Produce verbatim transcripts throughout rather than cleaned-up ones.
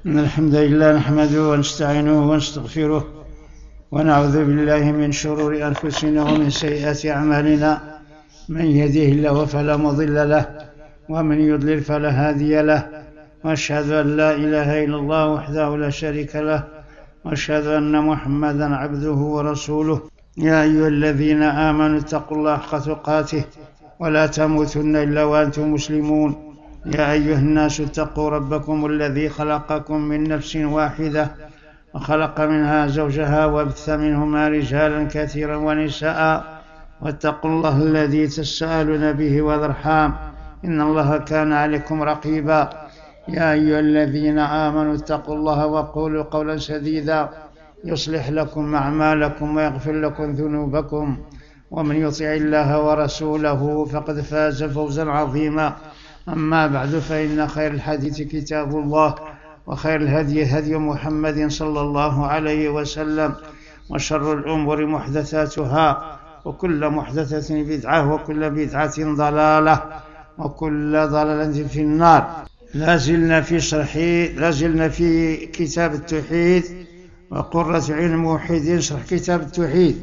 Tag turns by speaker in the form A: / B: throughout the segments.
A: إن الحمد لله نحمده ونستعينه ونستغفره ونعوذ بالله من شرور أنفسنا ومن سيئات أعمالنا. من يهده الله فلا مضل له ومن يضلل فلا هادي له، وأشهد أن لا إله إلا الله وحده لا شريك له، وأشهد أن محمدا عبده ورسوله. يا أيها الذين آمنوا اتقوا الله حق تقاته ولا تموتن إلا وأنتم مسلمون. يا أيها الناس اتقوا ربكم الذي خلقكم من نفس واحدة وخلق منها زوجها وبث منهما رجالا كثيرا ونساء، واتقوا الله الذي تساءلون به والأرحام إن الله كان عليكم رقيبا. يا أيها الذين آمنوا اتقوا الله وقولوا قولا سديدا يصلح لكم أعمالكم ويغفر لكم ذنوبكم، ومن يطع الله ورسوله فقد فاز فوزا عظيما. أما بعد، فإن خير الحديث كتاب الله، وخير الهدي هدي محمد صلى الله عليه وسلم، وشر الأمور محدثاتها، وكل محدثة بدعة، وكل بدعة ضلالة، وكل ضلالة في النار. لازلنا في شرح لازلنا في كتاب التوحيد وقرة عين الموحدين، شرح كتاب التوحيد،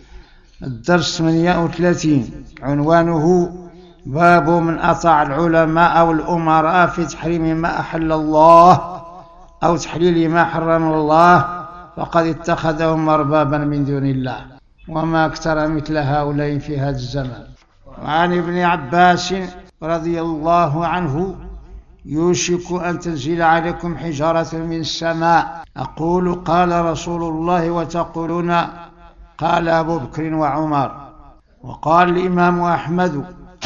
A: الدرس ثمانية وثلاثين، عنوانه باب من أطاع العلماء أو الأمراء في تحريم ما أحل الله أو تحليل ما حرم الله فقد اتخذهم أربابا من دون الله، وما أكثر مثل هؤلاء في هذا الزمان. وعن ابن عباس رضي الله عنه: يوشك أن تنزل عليكم حجارة من السماء، أقول قال رسول الله وتقولون قال أبو بكر وعمر. وقال الإمام أحمد: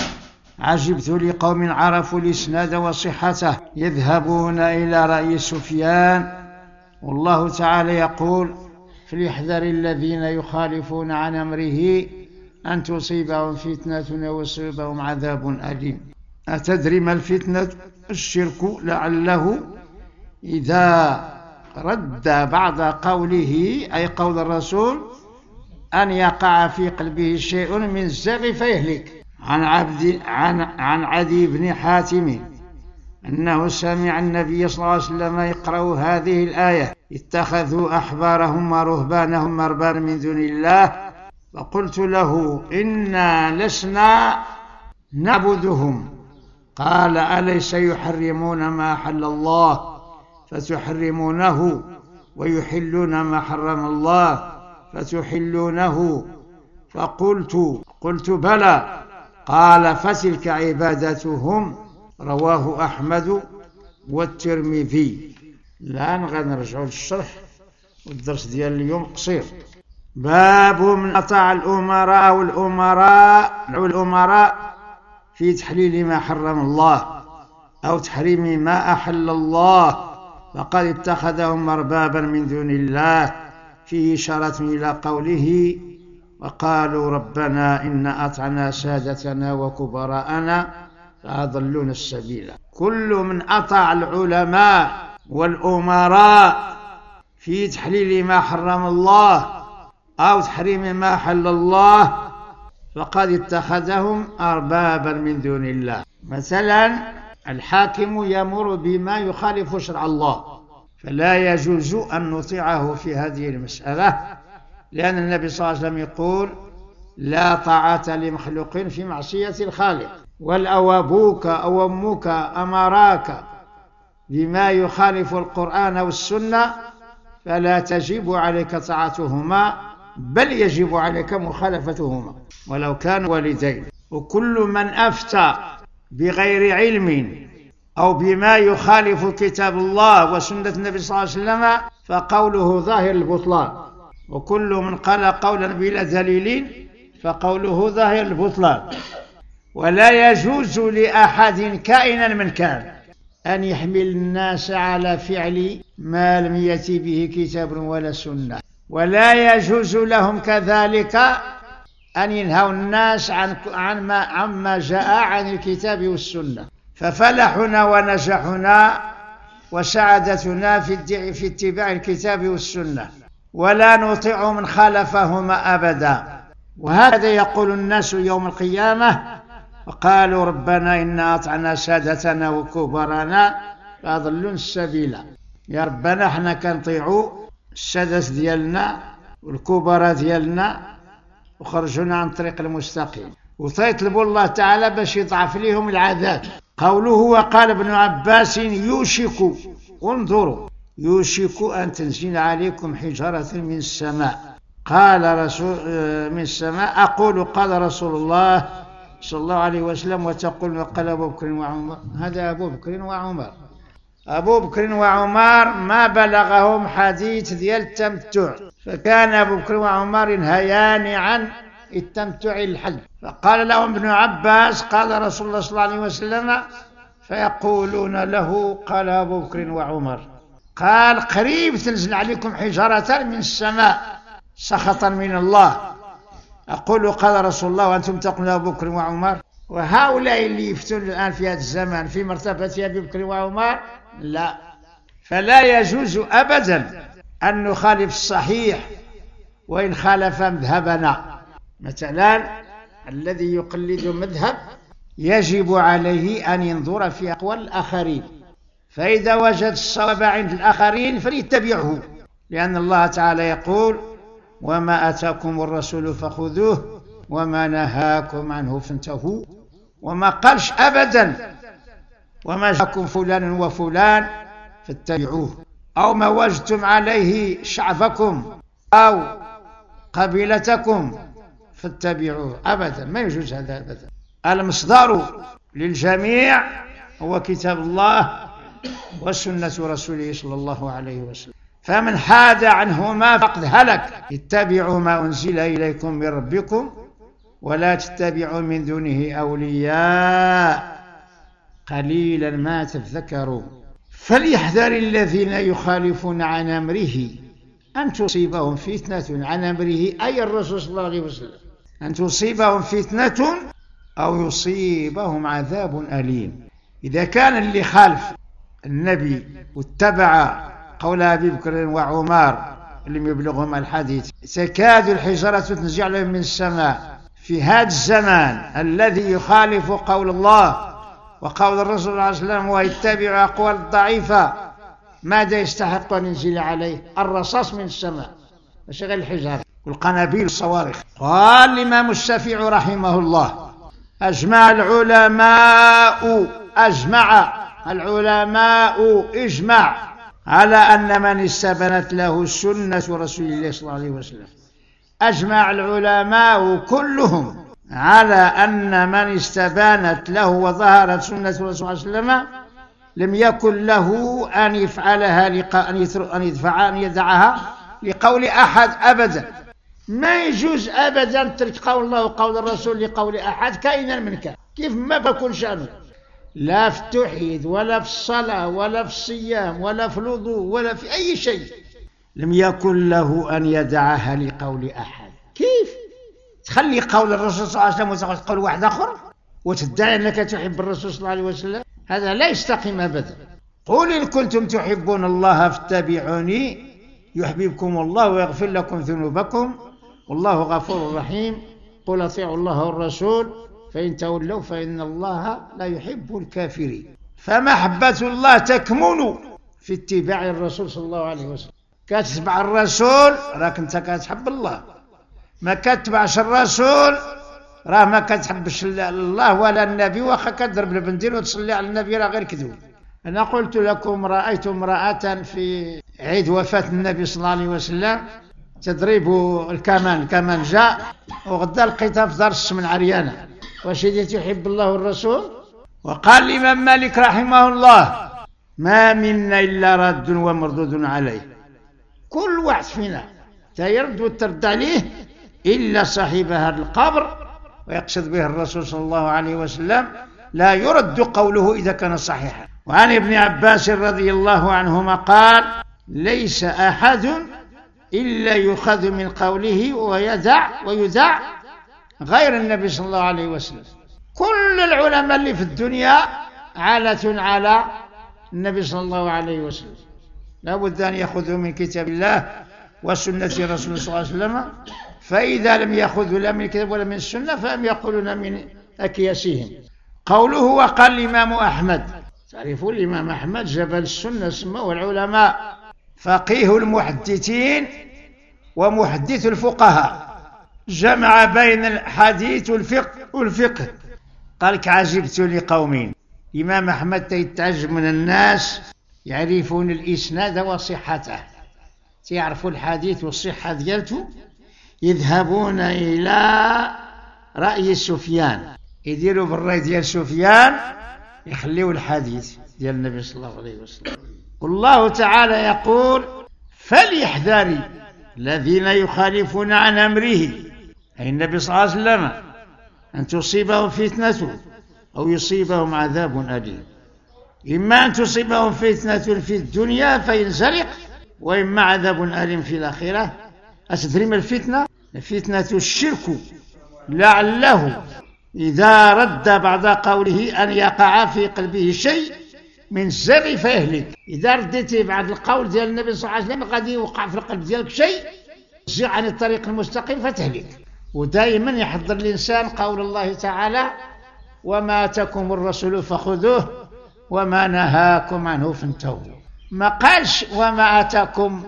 A: عجبت لقوم عرفوا الإسناد وصحته يذهبون إلى رأي سفيان، والله تعالى يقول: فليحذر الذين يخالفون عن أمره أن تصيبهم فتنة أو يصيبهم عذاب أليم. أتدري ما الفتنة؟ الشرك، لعله إذا رد بعض قوله أي قول الرسول أن يقع في قلبه شيء من الزغ فيهلك. عن عبد عن عن عدي بن حاتم أنه سمع النبي صلى الله عليه وسلم يقرأ هذه الآية: اتخذوا أحبارهم ورهبانهم أربابا من دون الله. فقلت له: إنا لسنا نعبدهم. قال: أليس يحرمون ما أحل الله فتحرمونه، ويحلون ما حرم الله فتحلونه؟ فقلت قلت بلى. قال: فتلك عبادتهم. رواه أحمد والترمذي. الآن غنرجعوا للشرح، والدرس ديال اليوم قصير. باب من أطاع الأمراء والأمراء والأمراء في تحليل ما حرم الله أو تحريم ما أحل الله فقد اتخذهم أربابا من دون الله، فيه إشارة إلى قوله: وقالوا ربنا إن أطعنا سادتنا وكبراءنا فأضلونا السبيل. كل من أطاع العلماء والأمراء في تحليل ما حرم الله أو تحريم ما حل الله فقد اتخذهم أربابا من دون الله. مثلا الحاكم يمر بما يخالف شرع الله، فلا يجوز أن نطيعه في هذه المسألة، لأن النبي صلى الله عليه وسلم يقول: لا طاعة لمخلوق في معصية الخالق. ولو أبوك أو أمك أمراك بما يخالف القرآن والسنة فلا تجب عليك طاعتهما، بل يجب عليك مخالفتهما ولو كانوا والدين. وكل من أفتى بغير علم أو بما يخالف كتاب الله وسنة النبي صلى الله عليه وسلم فقوله ظاهر البطلان، وكل من قال قولا بلا دليل فقوله ظاهر البطلان. ولا يجوز لأحد كائنا من كان أن يحمل الناس على فعل ما لم يأتي به كتاب ولا سنة، ولا يجوز لهم كذلك أن ينهوا الناس عن عن ما عما جاء عن الكتاب والسنة. ففلحنا ونجحنا وسعادتنا في في اتباع الكتاب والسنة، ولا نطيع من خالفهما أبدا. وهذا يقول الناس يوم القيامة: وقالوا ربنا إنا أطعنا سادتنا وكبرانا فأضلون السبيل. يا ربنا حنا كنطيعوا السادات ديالنا والكبراء ديالنا وخرجونا عن الطريق المستقيم، وتيطلبوا الله تعالى باش يضعف لهم العذاب. قوله وقال ابن عباس يوشك، انظروا، يوشك أن تنزل عليكم حجارة من السماء. قال رسول من السماء، أقول قال رسول الله صلى الله عليه وسلم، وتقول قال أبو بكر وعمر. هذا أبو بكر وعمر. أبو بكر وعمر ما بلغهم حديث ديال التمتع، فكان أبو بكر وعمر ينهيان عن التمتع الحج. فقال لهم ابن عباس قال رسول الله صلى الله عليه وسلم، فيقولون له قال أبو بكر وعمر. قال قريب تنزل عليكم حجارة من السماء سخطا من الله. أقول قال رسول الله وأنتم تقولون أبو بكر وعمر. وهؤلاء اللي يفتون الآن في هذا الزمان في مرتبة أبي بكر وعمر، لا، فلا يجوز أبدا أن نخالف الصحيح وإن خالف مذهبنا. مثلا الذي يقلد مذهب يجب عليه أن ينظر في أقوال الآخرين، فإذا وجد الصواب عند الآخرين فليتبعه، لأن الله تعالى يقول وما أتاكم الرسول فخذوه وما نهاكم عنه فانتهوا. وما قالش أبدا وما جاءكم فلان وفلان فاتبعوه، أو ما وجدتم عليه شعبكم أو قبيلتكم فاتبعوه، أبدا ما يجوز هذا أبدا. المصدر للجميع هو كتاب الله وسنة رسوله صلى الله عليه وسلم، فمن حاد عنهما فقد هلك. اتبعوا ما أنزل إليكم من ربكم ولا تتبعوا من دونه أولياء قليلا ما تذكروا. فليحذر الذين يخالفون عن أمره أن تصيبهم فتنة، عن أمره أي الرسول صلى الله عليه وسلم، أن تصيبهم فتنة أو يصيبهم عذاب أليم. إذا كان اللي خالف النبي واتبع قول أبي بكر وعمر لم يبلغهم الحديث تكاد الحجارة تنزل عليهم من السماء، في هذا الزمان الذي يخالف قول الله وقول الرسول صلى الله عليه وسلم ويتبع أقوال الضعيفة، ماذا يستحق أن ينزل عليه؟ الرصاص من السماء، مش غير الحجارة والقنابل والصواريخ. قال الإمام الشافعي رحمه الله أجمع العلماء أجمع العلماء إجمع على أن من استبانت له سنة رسول الله صلى الله عليه وسلم، أجمع العلماء كلهم على أن من استبانت له وظهرت سنة رسول الله صلى الله عليه وسلم لم يكن له أن يفعلها أن يدفع أن يدعها لقول أحد أبدا. ما يجوز أبدا ترك قول الله وقول الرسول لقول أحد كائنا من كان، كيف ما بكون شأنه، لا في التوحيد ولا في الصلاة ولا في الصيام ولا في الوضوء ولا في أي شيء، لم يكن له أن يدعها لقول أحد. كيف تخلي قول الرسول صلى الله عليه وسلم وتقول قول واحد آخر وتدعي أنك تحب الرسول صلى الله عليه وسلم؟ هذا لا يستقيم أبدا. قل إن كنتم تحبون الله فاتبعوني يحببكم الله ويغفر لكم ذنوبكم والله غفور رحيم. قل اطيعوا الله والرسول فإن تولوا فإن الله لا يحب الكافرين. فمحبة الله تكمن في اتباع الرسول صلى الله عليه وسلم. كتتبع الرسول راك انت كتحب الله، ما كتبعش الرسول راه ما كتحبش الله ولا النبي، واخا كضرب البندير وتصلي على النبي راه غير كذوب. أنا قلت لكم رأيت امرأة في عيد وفاة النبي صلى الله عليه وسلم تضرب الكمان، الكمان جاء وغدا لقيتها في دار السمن عريانة. واش هي تحب الله والرسول؟ وقال الإمام مالك رحمه الله ما منا إلا رد ومردود عليه، كل واحد فينا تيرد وترد عليه إلا صاحب هذا القبر، ويقصد به الرسول صلى الله عليه وسلم، لا يرد قوله إذا كان صحيحا. وعن ابن عباس رضي الله عنهما قال ليس أحد إلا يؤخذ من قوله ويدع ويدع غير النبي صلى الله عليه وسلم. كل العلماء اللي في الدنيا عالة على النبي صلى الله عليه وسلم، لا بد أن يأخذوا من كتاب الله وسنة رسول صلى الله عليه وسلم، فإذا لم يأخذوا لا من الكتاب ولا من السنة فهم يقولون من أكياسهم. قوله وقال الإمام أحمد تعرفون الإمام أحمد جبل السنة سموه العلماء فقيه المحدثين ومحدث الفقهاء، جمع بين الحديث والفقه والفقه. قال عجبت لقوم، الإمام أحمد يتعجب من الناس يعرفون الإسناد وصحته، يعرفوا الحديث والصحة ديالته، يذهبون إلى رأي سفيان، يديروا بالرأي ديال سفيان، يخليوا الحديث ديال النبي صلى الله عليه وسلم. والله تعالى يقول فليحذر الذين يخالفون عن أمره، أي النبي صلى الله عليه وسلم، أن تصيبهم فتنة أو يصيبهم عذاب أليم. إما أن تصيبهم فتنة في الدنيا فينزلق، وإما عذاب أليم في الآخرة. أتدري ما الفتنة؟ فتنة الشرك، لعله إذا رد بعد قوله أن يقع في قلبه شيء من الزغ فيهلك. إذا رديتي بعد القول ديال النبي صلى الله عليه وسلم غادي يوقع في القلب ديالك شيء تزيغ عن الطريق المستقيم فتهلك. ودائما يحضر الإنسان قول الله تعالى وما آتاكم الرسول فخذوه وما نهاكم عنه فانتهوا. ما قالش وما آتاكم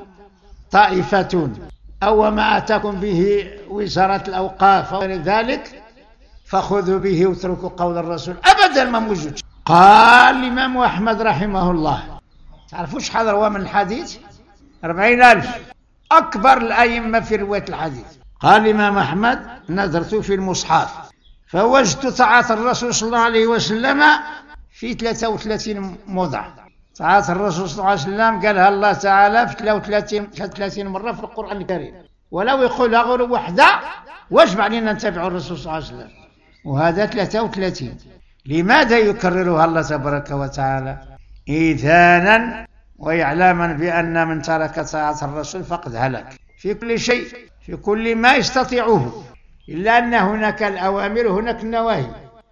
A: طائفة أو وما آتاكم به وزارة الأوقاف أو ذلك فخذوا به واتركوا قول الرسول، أبدا ما موجود. قال الإمام أحمد رحمه الله، تعرفوا شحال روى من الحديث؟ أربعين ألف، أكبر الأئمة في رواية الحديث. قال الإمام أحمد نظرت في المصحف فوجدت طاعة الرسول صلى الله عليه وسلم في ثلاثة وثلاثين موضع. طاعة الرسول صلى الله عليه وسلم قالها الله تعالى في ثلاثة وثلاثين مرة في القرآن الكريم، ولو يقولها غير وحدة واجب علينا نتبع الرسول صلى الله عليه وسلم، وهذا ثلاثة وثلاثين. لماذا يكررها الله تبارك وتعالى؟ إيذانا وإعلاما بأن من ترك طاعة الرسول فقد هلك في كل شيء، في كل ما يستطيعه، إلا أن هناك الأوامر وهناك النواهي.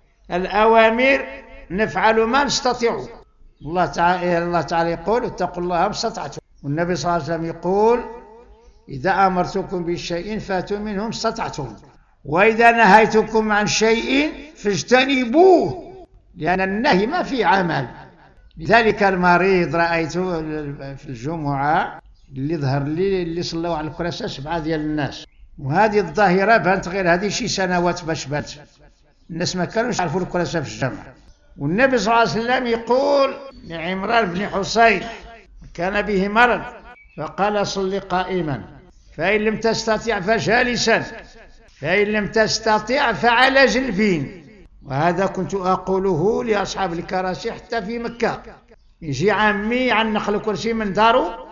A: الأوامر نفعل ما نستطيع، الله تعالى الله تعالى يقول اتقوا الله ما استطعتم، والنبي صلى الله عليه وسلم يقول إذا أمرتكم بشيء فاتوا منه ما استطعتم، وإذا نهيتكم عن شيء فاجتنبوه، لأن النهي ما فيه عمل. لذلك المريض رأيته في الجمعة اللي ظهر لي اللي صلوا على الكراسة سبعة ديال الناس، وهذه الظاهرة بانت غير هذه شي سنوات باش بانت، الناس ما كانوش يعرفوا الكراسة في الجامع. والنبي صلى الله عليه وسلم يقول لعمران بن حصين كان به مرض فقال صل قائما، فإن لم تستطع فجالسا، فإن لم تستطع فعلى جنب. وهذا كنت أقوله لأصحاب الكراسي حتى في مكة، يجي عمي يعنق الكرسي من داره،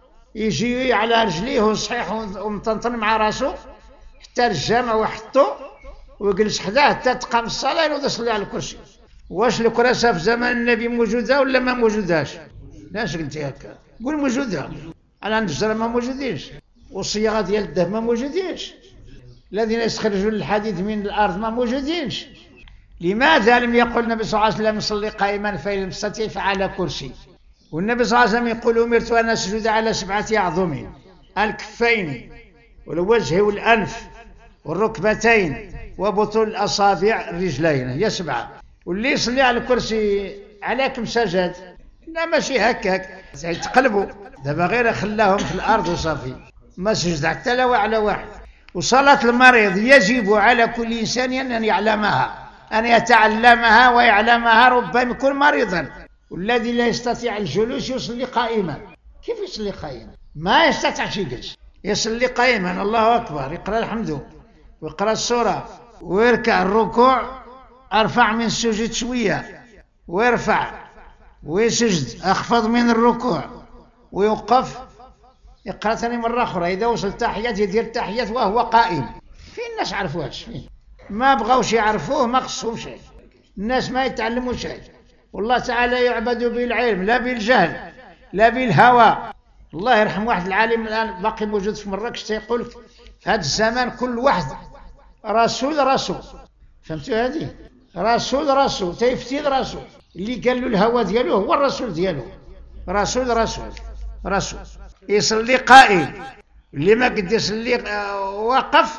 A: يجي على رجليه صحيح ومطنطن مع راسه حتى الجامع وحطه ويجلس حداه حتى تقام الصلاة ينوض يصلي على الكرسي. واش الكراسة في زمن النبي موجودة ولا ما موجوداش؟ لاش قلتي هكا؟ قول موجودة. على النجرة ما موجودينش، والصياغة ديال الذهب ما موجودينش، الذين يستخرجون الحديد من الأرض ما موجودينش. لماذا لم يقل النبي صلى الله عليه وسلم صلي قائما فإن لم تستطع فعلى كرسي؟ والنبي صلى الله عليه وسلم يقول أمرت أن أسجد على سبعة أعظم، الكفين والوجه والأنف والركبتين وبطول الأصابع الرجلين، هي سبعة. واللي يصلي على الكرسي على كم سجد؟ لا ماشي هكاك تقلبوا، دابا غير خلاهم في الأرض وصافي، ما سجد حتى لا على واحد. وصلاة المريض يجب على كل إنسان أن يعلمها، أن يتعلمها ويعلمها، ربما يكون مريضا. والذي لا يستطيع الجلوس يصلي قائما. كيف يصلي قائما؟ ما يستطيعش يجلس، يصلي قائما. الله أكبر، يقرأ الحمد ويقرأ السورة ويركع الركوع، أرفع من السجود شوية ويرفع ويسجد، أخفض من الركوع ويوقف، يقرأ ثاني مرة أخرى. إذا وصل التحيات يدير التحيات وهو قائم. فين الناس عرفوهاش؟ فين؟ ما بغاوش يعرفوه، ما خصهم شيء، الناس ما يتعلموا شيء. والله تعالى يعبد بالعلم لا بالجهل لا بالهوى. الله يرحم واحد العالم الآن باقي موجود في مراكش يقول في هذا الزمان كل واحد رسول رسول. فهمتوا هذه؟ رسول رسول تيفتيد رسول، اللي قال له الهوى ديالو هو الرسول ديالو. رسول رسول رسول يصلي قائم، اللي ما قد يصلي وقف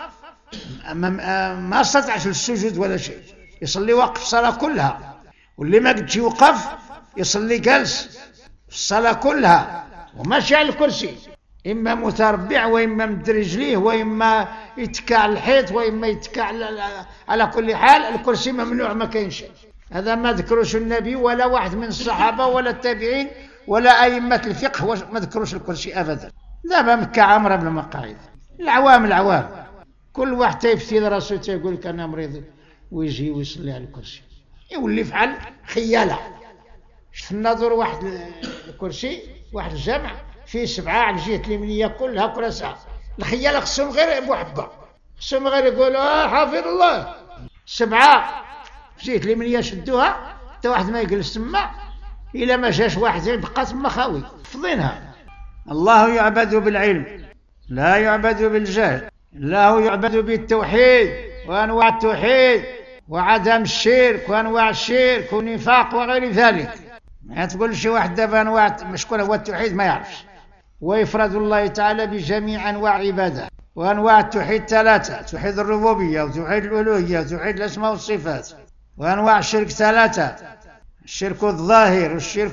A: ما استطاعش السجود ولا شيء، يصلي وقف الصلاة كلها. واللي ما قدش يوقف يصلي جالس في الصلاة كلها وماشي على الكرسي، إما متربع وإما مد رجليه وإما يتكى على الحيط وإما يتكى على, على كل حال الكرسي ممنوع، ما كاينش. هذا ما ذكروش النبي ولا واحد من الصحابة ولا التابعين ولا أئمة الفقه ما ذكروش الكرسي أبدا. دابا مكة عامرة بالمقاعد، العوام العوام كل واحد تيفتي راسو تيقول لك أنا مريض ويجي ويصلي على الكرسي، يولي يفعل خيالة. شفنا دور واحد الكرسي واحد الجامع فيه سبعة على الجهة اليمنية كلها كراسة، الخيالة خصهم غير بوحبة، خصهم غير يقولوا آه حافظ الله. سبعة في الجهة اليمنية شدوها حتى واحد ما يجلس تما، إلا ما جاش واحد يبقى تما خاوي حفظينها. الله يعبد بالعلم لا يعبد بالجهل، الله يعبد بالتوحيد وأنواع التوحيد وعدم الشرك وأنواع الشرك والنفاق وغير ذلك. ما تقول شي واحد دابا أنواع مشكون هو التوحيد ما يعرفش، ويفرد الله تعالى بجميع أنواع عباده. وأنواع التوحيد ثلاثة: توحيد الربوبية وتوحيد الألوهية وتوحيد الأسماء والصفات. وأنواع الشرك ثلاثة: الشرك الظاهر والشرك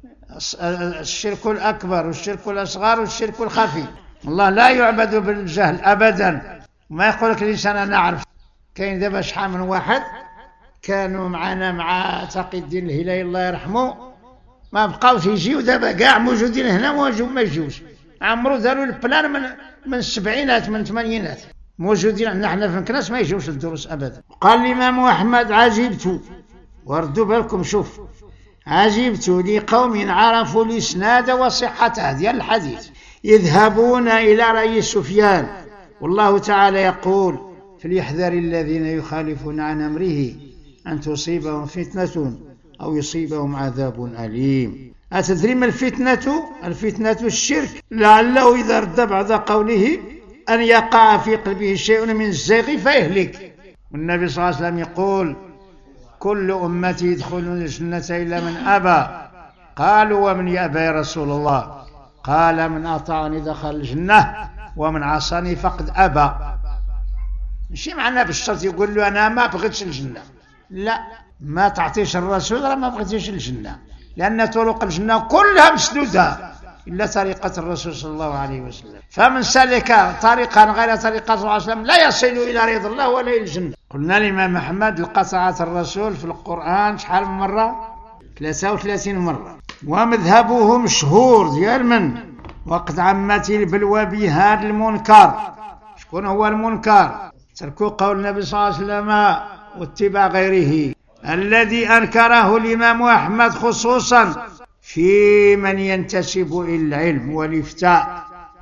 A: الشرك الأكبر والشرك الأصغر والشرك الخفي. الله لا يعبد بالجهل أبدا. ما يقول لك الإنسان أنا أعرف. كاين دابا شحال من واحد كانوا معنا مع تقي الدين الهلالي الله يرحمه، ما بقاوش يجيو دابا كاع موجودين هنا ما يجوش. عمرو داروا البلان من من السبعينات من الثمانينات موجودين عندنا حنا في الكناس ما يجوش للدروس ابدا. قال الامام احمد: عجبت، وردوا بالكم شوف، عجبت لقوم عرفوا الاسناد وصحته ديال الحديث يذهبون الى راي سفيان والله تعالى يقول: فليحذر الذين يخالفون عن امره ان تصيبهم فتنه او يصيبهم عذاب اليم. أتدري ما الفتنة؟ الفتنة الشرك، لعله إذا رد بعد قوله أن يقع في قلبه شيء من الزيغ فيهلك. والنبي صلى الله عليه وسلم يقول: كل أمتي يدخلون الجنة إلا من أبى. قالوا: ومن يأبى يا رسول الله؟ قال: من أطاعني دخل الجنة ومن عصاني فقد أبى. ماشي معناه بالشرط يقول له أنا ما بغيتش الجنة، لا، ما تعطيش الرسول راه ما بغيتيش الجنة، لأن طرق الجنة كلها مسدودة إلا طريقة الرسول صلى الله عليه وسلم. فمن سلك طريقا غير طريقة صلى الله عليه وسلم لا يصل إلى رضا الله ولا إلى الجنة. قلنا الإمام أحمد لقطعات الرسول في القرآن شحال من مرة؟ ثلاثة وثلاثين مرة. ومذهبه مشهور ديال من؟ وقد عمت البلوى بهذا المنكر. شكون هو المنكر؟ تركوا قول النبي صلى الله عليه وسلم واتباع غيره، الذي أنكره الإمام أحمد خصوصا في من ينتسب إلى العلم والإفتاء.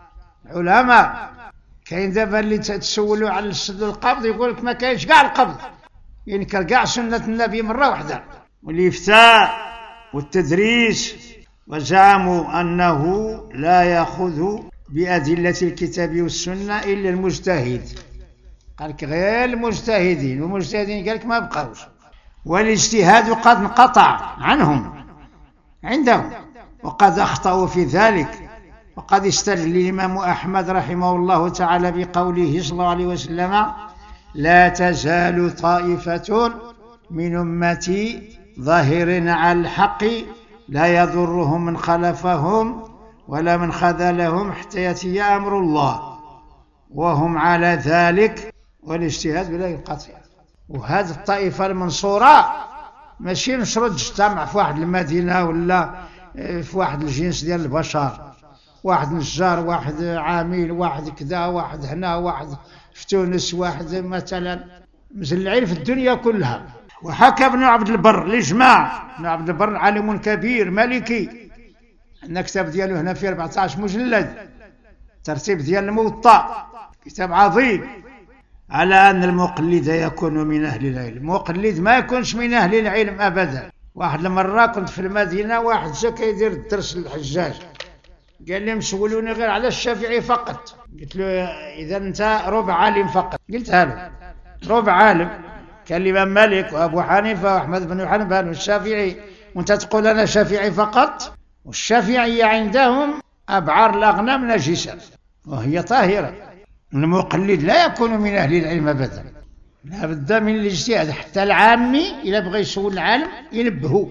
A: علماء كاين دابا اللي تسولوا على السد القبض يقول لك ما كاينش كاع القبض، ينكر كاع سنة النبي مرة واحدة. والإفتاء والتدريس، وزعموا أنه لا يأخذ بأدلة الكتاب والسنة إلا المجتهد. قال لك غير المجتهدين، والمجتهدين قال لك ما بقاوش، والاجتهاد قد انقطع عنهم عندهم وقد أخطأوا في ذلك. وقد استدل الإمام أحمد رحمه الله تعالى بقوله صلى الله عليه وسلم: لا تزال طائفة من أمتي ظاهرين على الحق لا يضرهم من خلفهم ولا من خذلهم حتى يأتي أمر الله وهم على ذلك، والاجتهاد بلا ينقطع. وهذه الطائفة المنصورة ماشي نشرد تجتمع في واحد المدينة ولا في واحد الجنس ديال البشر، واحد نجار، واحد عامل، واحد كذا، واحد هنا، واحد في تونس، واحد مثلا مزلعين في الدنيا كلها. وحكى ابن عبد البر الإجماع. ابن عبد البر عالم كبير مالكي، عندنا كتاب ديالو هنا فيه أربعة عشر مجلد، ترتيب ديال الموطأ، كتاب عظيم، على أن المقلد يكون من أهل العلم. المقلد ما يكونش من أهل العلم أبدا. واحد المرة كنت في المدينة، واحد جا كيدير الدرس للحجاج، قال لي مسولوني غير على الشافعي فقط. قلت له إذا أنت ربع عالم فقط. قلتها له ربع عالم، كان الإمام مالك وأبو حنيفة وأحمد بن حنبل والشافعي، وأنت تقول أنا شافعي فقط؟ والشافعية عندهم أبعار الأغنام نجسة وهي طاهرة. المقلد لا يكون من أهل العلم أبدا، لا بد من الاجتهاد. حتى العامي إذا بغى يسول العالم ينبهه،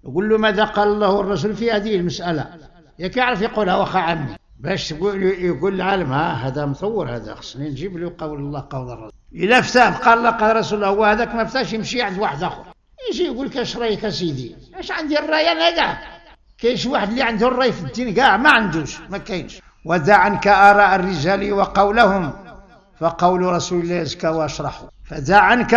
A: يقول له ماذا قال الله والرسول في هذه المسألة، ياك يعرف يقولها وخا عمي، باش تقول يقول العالم ها هذا مصور، هذا خصني نجيب له قول الله قول الرسول. إلا فتاه قال الله قال رسول الله هو هذاك ما فتاش يمشي عند واحد آخر يجي يقول لك اش رايك اسيدي، اش عندي الراي انا كاع. كاين شي واحد اللي عنده الراي في الدين كاع ما عندوش، ما كاينش. ودع عنك آراء الرجال وقولهم فقول رسول الله أزكى وأشرح. فدع عنك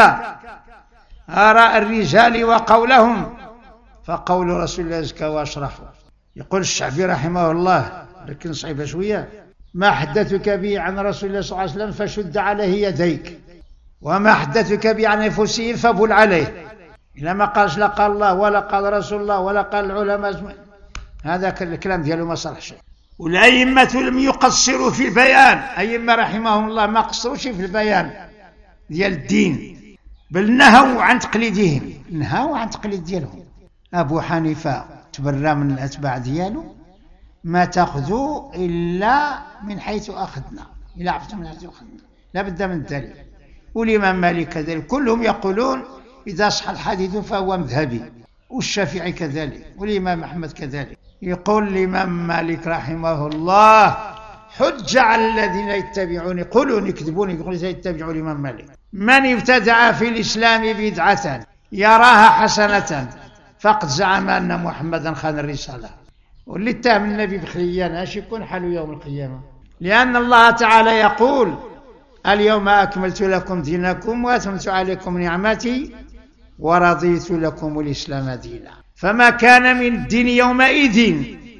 A: آراء الرجال وقولهم فقول رسول الله أزكى وأشرح. يقول الشعبي رحمه الله، لكن صعيبة شوية: ما حدثك به عن رسول الله صلى الله عليه وسلم فشد عليه يديك، وما حدثك به عن أنفسهم فبل عليه. إلا ما قالش لا قال الله ولا قال رسول الله ولا قال العلماء، هذا الكلام ديالو ما صلحش. والأئمة لم يقصروا في البيان، أئمة رحمهم الله ما قصروش في البيان ديال الدين، بل نهوا عن تقليدهم، نهوا عن تقليد ديالهم. أبو حنيفة تبرى من الأتباع ديالو: ما تأخذوا إلا من حيث أخذنا، إلا عرفتم من حيث أخذنا لا بد من الدليل. والإمام مالك كذلك، كلهم يقولون إذا صح الحديث فهو مذهبي، والشافعي كذلك، والإمام أحمد كذلك. يقول الإمام مالك رحمه الله: حج على الذين يتبعون، يقولون يكذبون يقولون يتبعون الإمام مالك: من ابتدع في الإسلام بدعة يراها حسنة فقد زعم أن محمدا خان الرسالة. واللي اتهم النبي بخيانة اش يكون حاله يوم القيامة؟ لأن الله تعالى يقول: اليوم أكملت لكم دينكم وأتممت عليكم نعمتي ورضيت لكم الإسلام دينا. فما كان من الدين يومئذ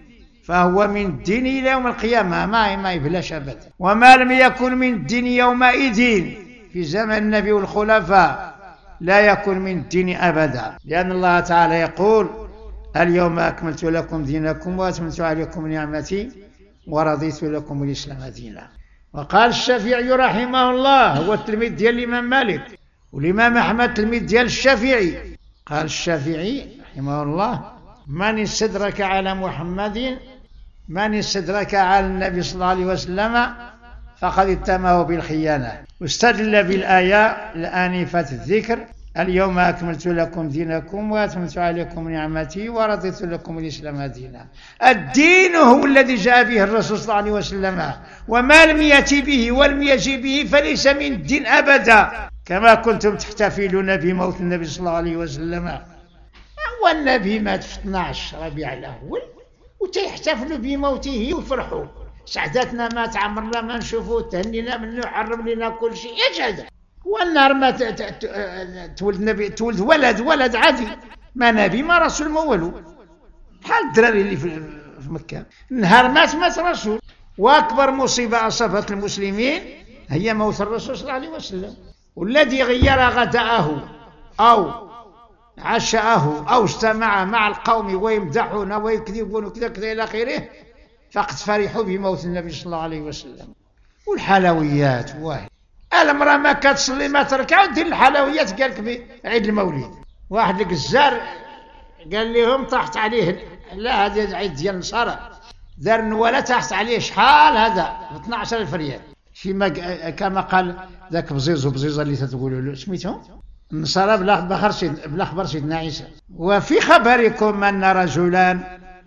A: فهو من الدين إلى يوم القيامة، ما ما يبلاش أبدا. وما لم يكن من الدين يومئذ في زمن النبي والخلفاء لا يكون من الدين أبدا، لأن الله تعالى يقول: اليوم أكملت لكم دينكم وأتممت عليكم نعمتي ورضيت لكم الإسلام دينا. وقال الشافعي رحمه الله، هو التلميذ ديال الإمام مالك، والإمام أحمد تلميذ ديال الشافعي. قال الشافعي رحمه الله: من استدرك على محمد، من استدرك على النبي صلى الله عليه وسلم فقد اتهمه بالخيانة. واستدل بالآية الآنفة الذكر: اليوم أكملت لكم دينكم وأتممت عليكم نعمتي ورضيت لكم الإسلام دينا. الدين هو الذي جاء به الرسول صلى الله عليه وسلم، وما لم يأتي به ولم يجي به فليس من الدين أبدا. كما كنتم تحتفلون بموت النبي صلى الله عليه وسلم، والنبي مات في اثني عشر ربيع الأول وتيحتفلوا بموته ويفرحوا، سعدتنا مات عمرنا ما نشوفوه، تهنينا منه حرم لنا كل شيء. ايش هذا؟ والنهار ما تولد نبي، تولد ولد ولد عادي، ما نبي ما رسول ما والو، بحال الدراري اللي في مكة. النهار مات مات رسول. واكبر مصيبة اصابت المسلمين هي موت الرسول صلى الله عليه وسلم. والذي غير غداءه او عشاءه او اجتمع مع القوم ويمدحون ويكذبون وكذا كذا الى اخره فقد فرحوا بموت النبي صلى الله عليه وسلم. والحلويات واحد، المرأة ما كتصلي ما تركع ودير الحلويات، قال لك عيد المولد. واحد الجزار قال لهم طاحت عليه، لا هذا عيد ديال النصارى، دار نواله طاحت عليه شحال هذا اثنا عشر ألف ريال، فيما كما قال ذاك بزيز وبزيزه اللي تتقولوا له سميتهم النصارى بلا بخر بلا خبر سيدنا عيسى. وفي خبركم أن رجلان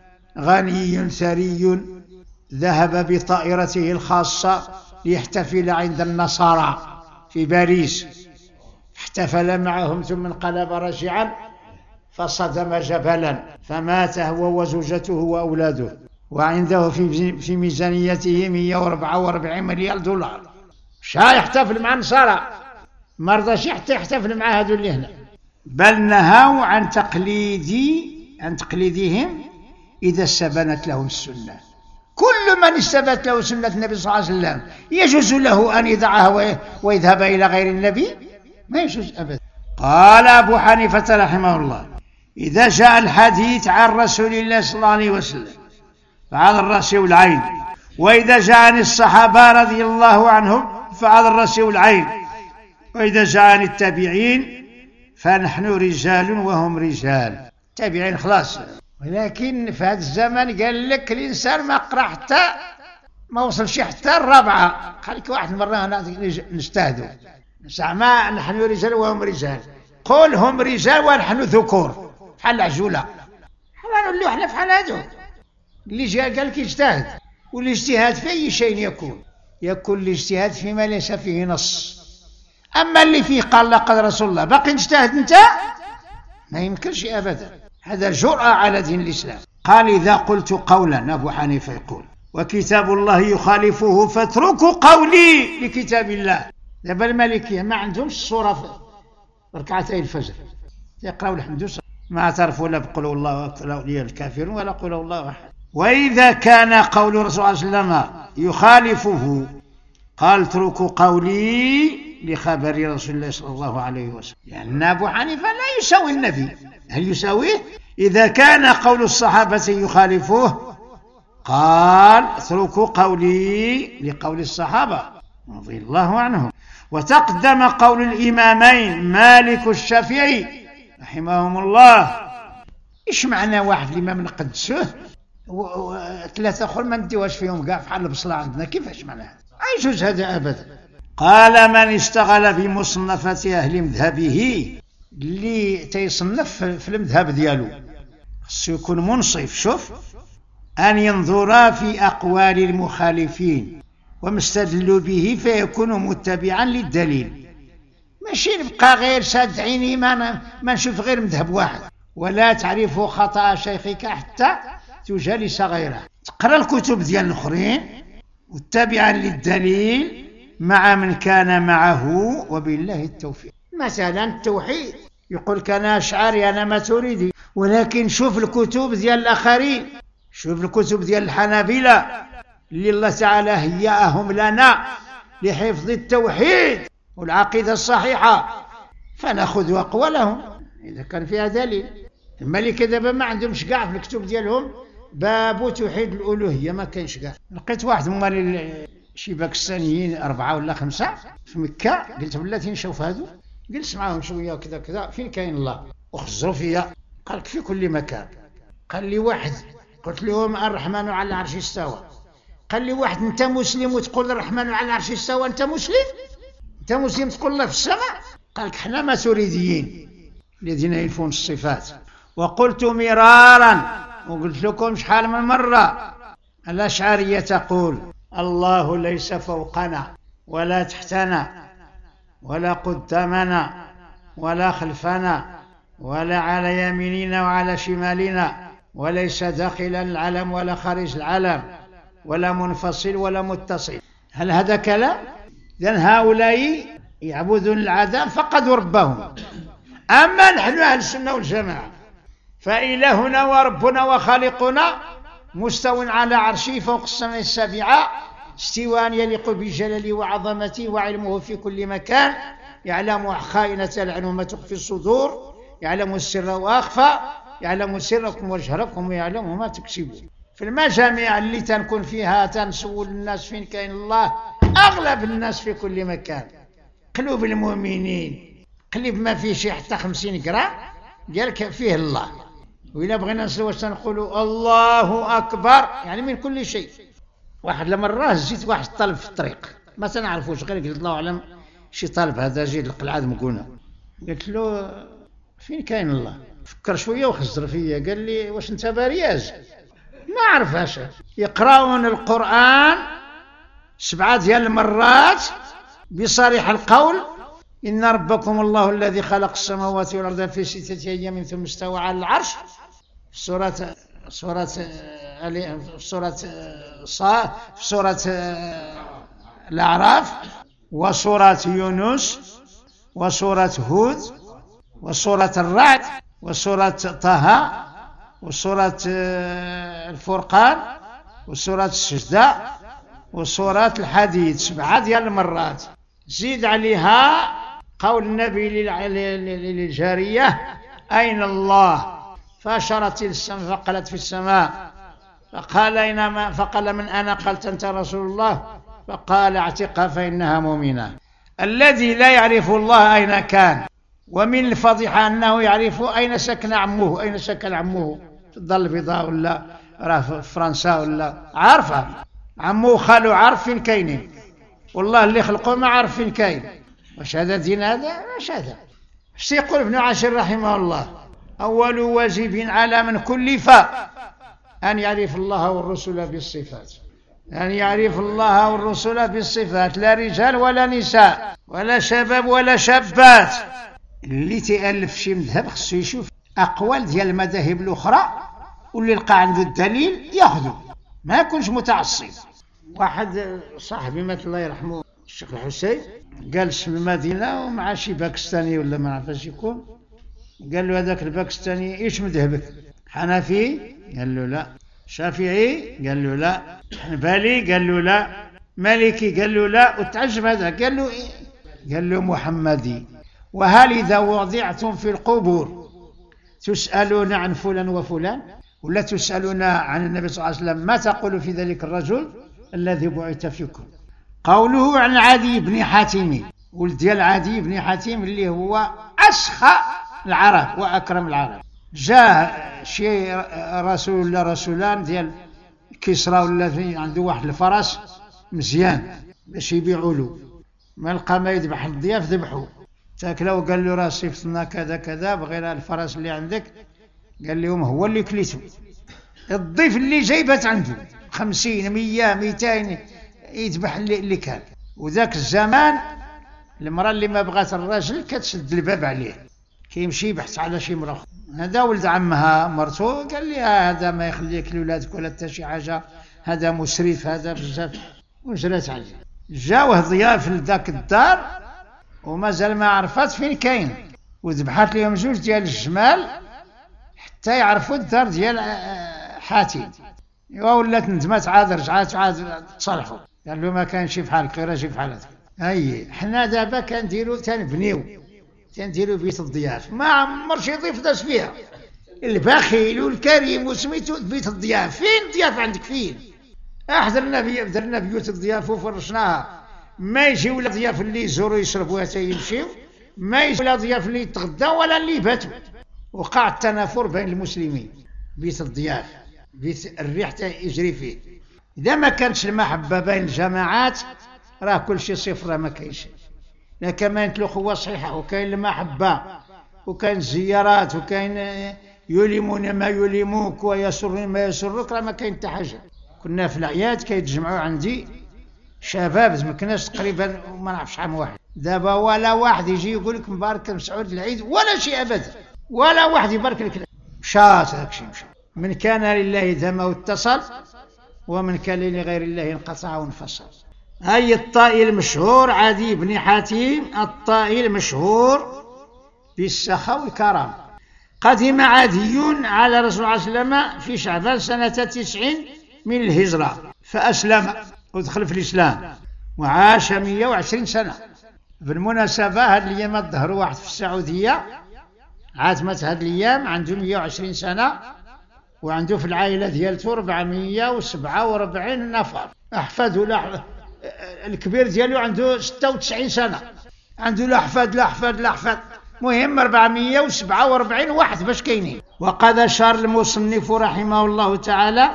A: غني ثري ذهب بطائرته الخاصة ليحتفل عند النصارى في باريس، احتفل معهم ثم انقلب راجعا فصدم جبلا فمات هو وزوجته وأولاده، وعنده في في ميزانيته مئة وأربعة وأربعين مليار دولار. شا يحتفل مع النصارى، ما رضاش حتى يحتفل مع هذو اللي هنا، بل نهوا عن تقليدي عن تقليدهم إذا استبانت لهم السنة. كل من استبانت له سنة النبي صلى الله عليه وسلم يجوز له أن يدعها ويذهب إلى غير النبي؟ ما يجوز أبدا. قال أبو حنيفة رحمه الله: إذا جاء الحديث عن رسول الله صلى الله عليه وسلم فعلى الرأس والعين، وإذا جاء عن الصحابة رضي الله عنهم فعلى الرأس والعين، وإذا جاء عن التابعين فنحن رجال وهم رجال. التابعين خلاص. ولكن في هذا الزمن قال لك الإنسان ما قرأ حتى ما وصلش حتى الرابعة، خليك واحد مرة نجتهدوا زعما نحن رجال وهم رجال، قول هم رجال ونحن ذكور بحال العجولة. نوليو حنا بحال هادو اللي جا قال لك اجتهد، والاجتهاد في اي شيء يكون يكون الاجتهاد فيما ليس فيه نص. اما اللي فيه قال لقد رسول الله باقي نجتهد انت، ما يمكنش ابدا، هذا جرأة على دين الاسلام. قال اذا قلت قولا، ابو حنيفه يقول وكتاب الله يخالفه فاتركوا قولي لكتاب الله. دابا المالكيه ما عندهمش الصوره في ركعتي الفجر، يقراوا الحمد ما اعترفوا لا بقول الله اكبر الكافرون ولا قول الله احد. واذا كان قول الرسول صلى الله عليه وسلم يخالفه قال اتركوا قولي لخبر رسول الله صلى الله عليه وسلم، لان يعني ابو حنيفه لا يساوي النبي. هل يساويه؟ اذا كان قول الصحابه يخالفه قال اتركوا قولي لقول الصحابه رضي الله عنهم. وتقدم قول الامامين مالك والشافعي رحمهم الله. ايش معنى واحد الامام نقدسوه وثلاثه اخر ما نديوهاش فيهم كاع بحال البصله عندنا؟ كيفاش معنى هذا؟ ما يجوز هذا ابدا. قال من اشتغل بمصنفات اهل مذهبه، اللي تيصنف في المذهب ديالو خصو يكون منصف. شوف، ان ينظر في اقوال المخالفين ومستدل به فيكون متبعا للدليل، ماشي نبقى غير شاد عيني ما ما نشوف غير مذهب واحد. ولا تعرف خطأ شيخك حتى تجالس غيره، تقرا الكتب ديال الاخرين متبعا للدليل مع من كان معه وبالله التوفيق. مثلا التوحيد يقول كان اشعري انا ما تريدي، ولكن شوف الكتب ديال الاخرين، شوف الكتب ديال الحنابلة اللي الله تعالى هيأهم لنا لحفظ التوحيد والعقيدة الصحيحة، فناخذ أقوالهم إذا كان فيها دليل. الملكة دابا ما عندهمش كاع في الكتب ديالهم باب توحيد الألوهية، ما كاينش كاع. لقيت واحد مال شي باكستانيين أربعة ولا خمسة في مكة، قلت بلاتي نشوف هادو، جلس معاهم شوية كذا كذا، فين كاين الله؟ وخزروا فيا، قال في كل مكان. قال لي واحد، قلت لهم الرحمن على العرش استوى. قال لي واحد انت مسلم وتقول الرحمن على العرش استوى؟ انت مسلم؟ انت مسلم تقول الله في السماء؟ قال لك احنا ماتريديين الذين ينفون الصفات. وقلت مرارا وقلت لكم شحال من مره الاشعريه تقول الله ليس فوقنا ولا تحتنا ولا قدامنا ولا خلفنا ولا على يميننا وعلى شمالنا، وليس داخل العلم ولا خارج العلم ولا منفصل ولا متصل. هل هذا كلام؟ إذن هؤلاء يعبدون العذاب فقدوا ربهم. أما نحن أهل السنة والجماعة فإلهنا وربنا وخالقنا مستو على عرشه فوق السماء السابعة استواء يليق بجلاله وعظمته، وعلمه في كل مكان، يعلم خائنة الأعين وما تخفي الصدور، يعلم السر وأخفى، يعلم سركم وجهركم ويعلم ما تكسبون. في المجامع اللي تنكون فيها تنسول الناس فين كاين الله، أغلب الناس في كل مكان قلوب المؤمنين قلب ما فيه شي حتى خمسين قرا قالك فيه الله. وإلا بغينا نسلو تنقولوا الله أكبر يعني من كل شيء. واحد لمرة زيت واحد طالب في الطريق ما تنعرفوش، غير قلت الله أعلم شي طالب هذا جيد القلعة مقونة، قلت له فين كاين الله؟ فكر شوية وخزر فيا، قال لي واش انت برياز؟ ما عرفهاش. يقرأون القرآن سبعة ديال المرات بصريح القول إن ربكم الله الذي خلق السماوات والأرض في ستة أيام ثم استوى على العرش، سورة سورة سورة صا في سورة الأعراف وسورة يونس وسورة هود وسورة الرعد وسورة طه وسورة الفرقان وسورة السجدة وسورة الحديد، سبعة ديال المرات. زيد عليها قول النبي للجارية أين الله؟ فأشارت إلى السماء فقالت في السماء، فقال أينما فقال من أنا؟ قالت أنت رسول الله. فقال اعتقها فإنها مؤمنة. الذي لا يعرف الله أين كان، ومن الفضيحة أنه يعرف أين سكن عمه، أين سكن عمه في الدار البيضاء ولا راه في فرنسا ولا عارفة عمه خالو عارف فين كاينين، والله اللي خلقه ما عارف فين كاين. واش هذا دين؟ هذا واش هذا؟ اش يقول ابن عاشر رحمه الله؟ أول واجب على من كلف أن يعرف الله والرسل بالصفات، أن يعرف الله والرسل بالصفات، لا رجال ولا نساء ولا شباب ولا شابات. اللي تألف شي مذهب خصو يشوف أقوال ديال المذاهب الأخرى، واللي لقى عنده الدليل ياخذه، ما يكونش متعصب. واحد صاحبي مات الله يرحمه الشيخ الحسين، جالس في المدينة ومع شي باكستاني ولا ما عرفاش يكون، قال له هذاك الباكستاني ايش مذهبك؟ حنفي؟ قال له لا. شافعي؟ قال له لا. حنبلي؟ قال له لا. مالكي؟ قال له لا. وتعجب هذا، قال له إيه؟ قال له محمدي. وهل إذا وضعتم في القبور تسألون عن فلان وفلان، ولا تسألون عن النبي صلى الله عليه وسلم؟ ما تقول في ذلك الرجل الذي بعث فيكم؟ قوله عن عدي بن حاتم، ولد ديال عدي بن حاتم اللي هو أسخى العرب وأكرم العرب. جاء شي رسول ولا رسولان ديال كسرى ولا عنده واحد الفرس مزيان باش يبيعوا له، ما لقى ما يذبح الضياف ذبحوا، تاكلوا وقال له راه صيفطنا كذا كذا بغينا الفرس اللي عندك، قال لهم هو اللي كليته. الضيف اللي جايبت عنده خمسين مية ميتين يذبح اللي, اللي كان. وذاك الزمان المرأة اللي ما بغات الراجل كتسد الباب عليه، كيمشي يبحث على شي مرأة. هذا ولد عمها مرته، قال لي هذا ما يخليك لولادك ولا حتى شي حاجه، هذا مسرف هذا بزاف، وجرات عليه. جاوه ضياف لذاك الدار ومازال ما عرفت فين كاين، وذبحت لهم جوج ديال الجمال حتى يعرفوا الدار ديال حاتم. ايوا ولات ندمات عاد رجعات عاد تصالحوا، قال له ما كانش بحالك غير اجي بحالك. اي حنا دابا كنديروا تنبنيو تنديروا بيت الضياف، ما عمر شي ضيف داز فيها. البخيل والكريم وسميتو بيت الضياف، فين الضياف عندك فين؟ احضرنا بي درنا بيوت الضياف وفرشناها، ما يجي ولا ضياف اللي يزوروا يشربوا حتى يمشيو، ما يجي ولا ضياف اللي يتغداو ولا اللي يباتوا. وقع التنافر بين المسلمين، بيت الضياف بيت الريح يجري فيه. اذا ما كانتش المحبه بين الجماعات راه كل شيء صفر، ما كاينش. لا كمان الأخوة صحيحة، وكاين المحبة، وكاين الزيارات، وكاين يلمون ما يلموك ويسرون ما يسرك، راه ما كاين حتى حاجة. كنا في الأعياد كيتجمعوا عندي شباب ما كناش تقريبا ما نعرفش عام واحد. دابا ولا واحد يجي يقول لك مبارك مسعود العيد ولا شيء أبدا، ولا واحد يبارك لك. مشات هاكشي مشى. من كان لله ذم واتصل، ومن كان لغير الله انقطع وانفصل. هاي الطائي المشهور عدي بن حاتم، الطائي المشهور بالسخاء والكرم. قدم عدي على رسول الله صلى الله عليه وسلم في شعبان سنة تسعين من الهجرة، فأسلم ودخل في الإسلام وعاش مئة وعشرين سنة. بالمناسبة هذه الأيام ظهر واحد في السعودية عاتمت هذه الأيام عنده مئة وعشرين سنة، وعنده في العائلة ديالته أربعمئة وسبعة وأربعين نفر أحفاد ولا الكبير ديالو عنده ستة وتسعين سنة، عنده الأحفاد الأحفاد الأحفاد، مهم أربعمئة وسبعة وأربعين واحد باش كاينين. وقد أشار المصنف رحمه الله تعالى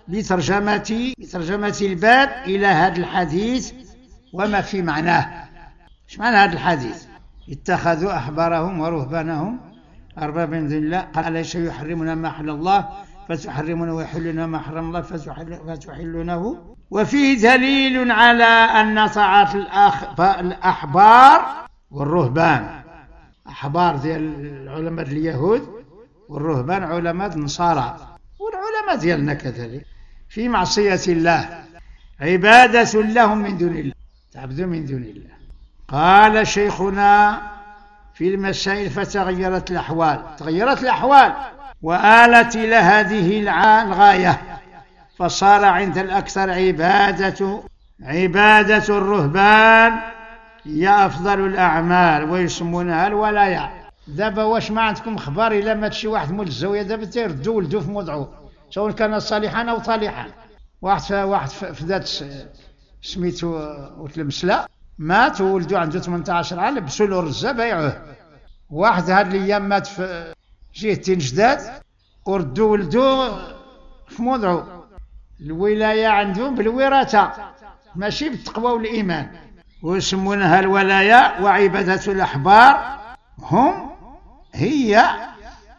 A: بترجمة بترجمة الباب إلى هذا الحديث وما في معناه. ايش معنى هذا الحديث؟ اتخذوا أحبارهم ورهبانهم أربابا من دون الله، قال أليس يحرمون ما حل الله فتحرمون ويحلون ما حرم الله فتحلونه. وفيه دليل على أن طاعة الأحبار والرهبان، أحبار ديال العلماء اليهود والرهبان علماء النصارى والعلماء ديالنا كذلك، في معصية الله عبادة لهم من دون الله، تعبدوا من دون الله. قال شيخنا في المسائل فتغيرت الأحوال، تغيرت الأحوال وآلت إلى هذه الغاية، فصار عند الأكثر عبادة عبادة الرهبان هي أفضل الأعمال ويسمونها الولاية. دابا واش ما عندكم خبر إلا مات شي واحد مول الزاوية دابا تيردوا ولدو في موضعه سواء كان صالحا أو طالحا. واحد واحد في ذات سميتو وتلمسلا مات وولدو عنده ثمانية عشر عام، لبسوا له الرزة بايعوه. واحد هاد الأيام مات في جهتين جداد وردوا ولدو في موضعه. الولاية عندهم بالوراثة ماشي بالتقوى والإيمان، ويسمونها الولاية. وعبادة الأحبار هم هي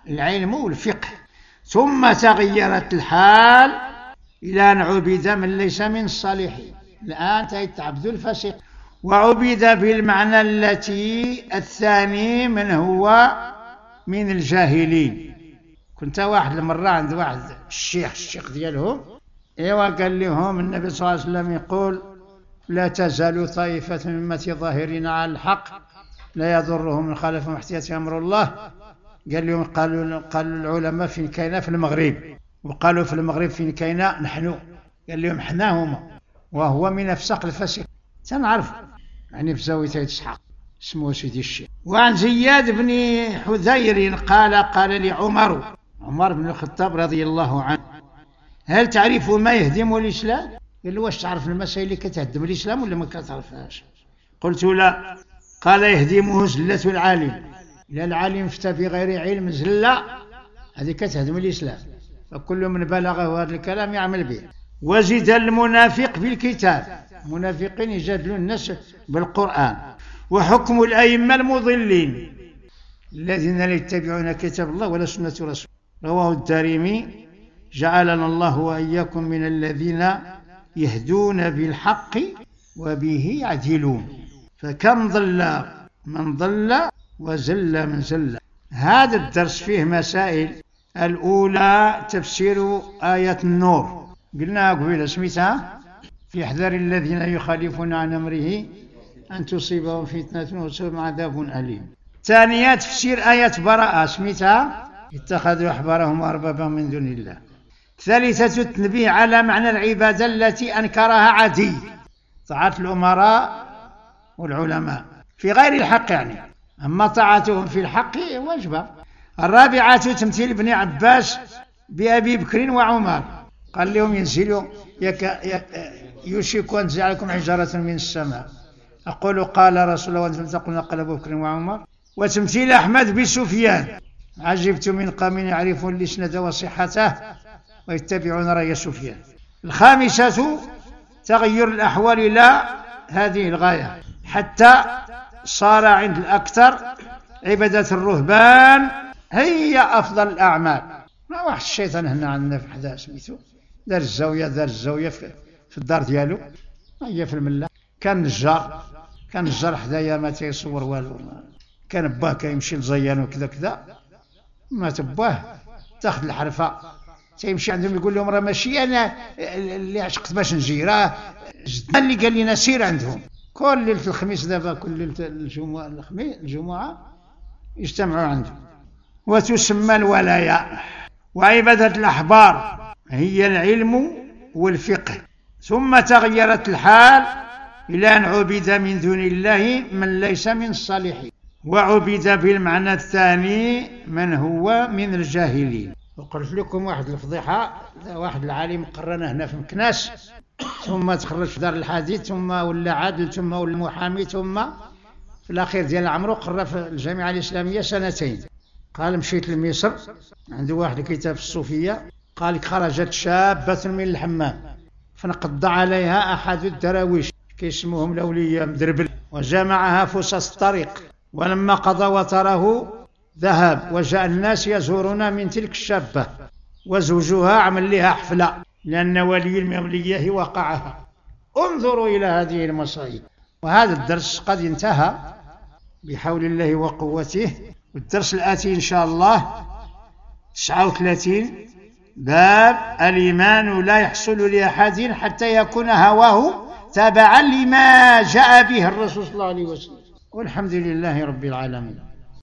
A: العلم والفقه. ثم تغيرت الحال إلى أن عبد من ليس من الصالحين. الآن تعبد الفسق، وعبد بالمعنى التي الثاني من هو من الجاهلين. كنت واحد المرة عند واحد الشيخ الشيخ ديالهم، ايوا قال لهم النبي صلى الله عليه وسلم يقول لا تزال طائفة من أمتي ظاهرين على الحق لا يضرهم من خالفهم حتى يأتي أمر الله. قال لهم قالوا قالوا العلماء فين كاينة في المغرب، وقالوا في المغرب فين كاينة نحن. قال لهم حنا هما، وهو من أفسق الفسق. تنعرف يعني في زاوية إسحاق اسمه سيدي الشيخ. وعن زياد بن حذير قال قال لي عمر عمر بن الخطاب رضي الله عنه هل تعرف ما يهدم الإسلام؟ قال له واش تعرف المسائل اللي كتهدم الإسلام ولا ما كتعرفهاش؟ قلت لا. قال يهدمه زلة العالم. إلا العالم فتى بغير علم زلة هذه كتهدم الإسلام، فكل من بلغه هذا الكلام يعمل به. وزد المنافق بالكتاب، المنافقين يجادلون الناس بالقرآن. وحكم الأئمة المضلين الذين لا يتبعون كتاب الله ولا سنة رسوله. رواه الدارمي جعلنا الله وإياكم من الذين يهدون بالحق وبه يعدلون. فكم ضل من ضل وزل من زل. هذا الدرس فيه مسائل. الأولى تفسير آية النور، قلنا قبل سميتها في احذر الذين يخالفون عن أمره أن تصيبهم فتنة ويصيبهم عذاب أليم. ثانية تفسير آية براءة سميتها اتخذوا أحبارهم وأربابا من دون الله. ثالثة التنبيه على معنى العبادة التي أنكرها عدي، طاعة الأمراء والعلماء في غير الحق يعني، أما طاعتهم في الحق واجبة. الرابعة تمثيل ابن عباس بأبي بكر وعمر، قال لهم ينزلوا يوشك أن تنزل عليكم حجارة من السماء. أقول قال رسول الله وأنتم تقولون قال أبو بكر وعمر. وتمثيل أحمد بسفيان عجبت من قوم يعرفون الإسناد وصحته ويتبعون رأي سفيان. الخامسة تغير الأحوال إلى هذه الغاية حتى صار عند الأكثر عبادة الرهبان هي أفضل الأعمال. ما واحد الشيطان هنا عندنا في حدا سميتو دار الزاوية دار الزاوية في الدار ديالو، هي في الملة. كان نجار كان نجار حدايا ما تيصور والو، كان باه كيمشي لزيان وكذا كذا، ما تباه تاخذ الحرفة تيمشي عندهم يقول لهم راه ماشي انا اللي عشقت باش نجي، راه جدنا اللي قال لنا سير عندهم. كل ليله الخميس دابا كل ليله الجمعه الخميس الجمعه يجتمعوا عنده. وتسمى الولاية. وعبادة الأحبار هي العلم والفقه. ثم تغيرت الحال إلى أن عبد من دون الله من ليس من الصالحين، وعبد بالمعنى الثاني من هو من الجاهلين. وقلت لكم واحد الفضيحة، واحد العالم قرنا هنا في مكناس، ثم تخرج في دار الحديث، ثم ولا عادل، ثم ولا محامي، ثم في الأخير ديال عمرو قرا في الجامعة الإسلامية سنتين. قال مشيت لمصر عنده واحد الكتاب في الصوفية، قال خرجت شابة من الحمام فنقض عليها أحد الدراويش كيسموهم الأولياء مدربل، وجمعها فصص الطريق، ولما قضى وتره ذهب وجاء الناس يزورون من تلك الشابة، وزوجها عمل لها حفلة لأن ولي المولية وقعها. انظروا إلى هذه المصائب. وهذا الدرس قد انتهى بحول الله وقوته. والدرس الآتي إن شاء الله تسعة وثلاثين باب الإيمان لا يحصل لأحد حتى يكون هواه تابعا لما جاء به الرسول صلى الله عليه وسلم. والحمد لله رب العالمين.